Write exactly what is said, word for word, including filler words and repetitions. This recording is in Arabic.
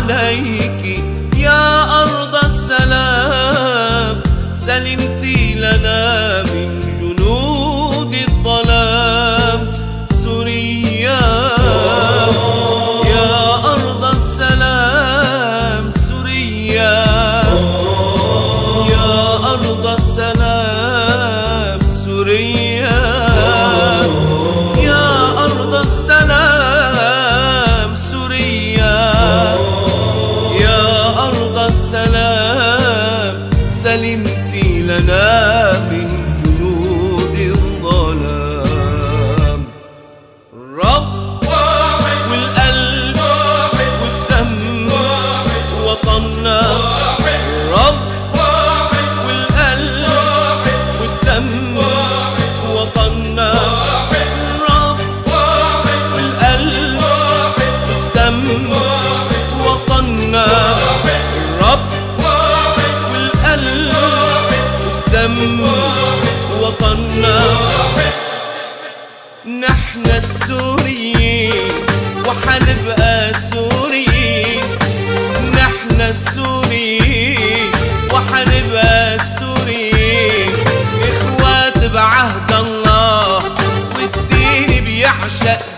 عليك يا أرض السلام، سلمت لنا من جنود الظلام. سوريا يا أرض السلام، سوريا يا أرض السلام، سوريا يا أرض السلام، سوريا يا أرض السلام، سلمت لنا من جنود الظلام. رب والقلب والدم وطننا، رب والقلب والدم وطننا، رب والقلب والدم وطننا، رب والقلب والدم وطننا. نحن السوريين وحنبقى سوريين، نحن السوريين وحنبقى سوريين، إخوات بعهد الله والدين بيعشق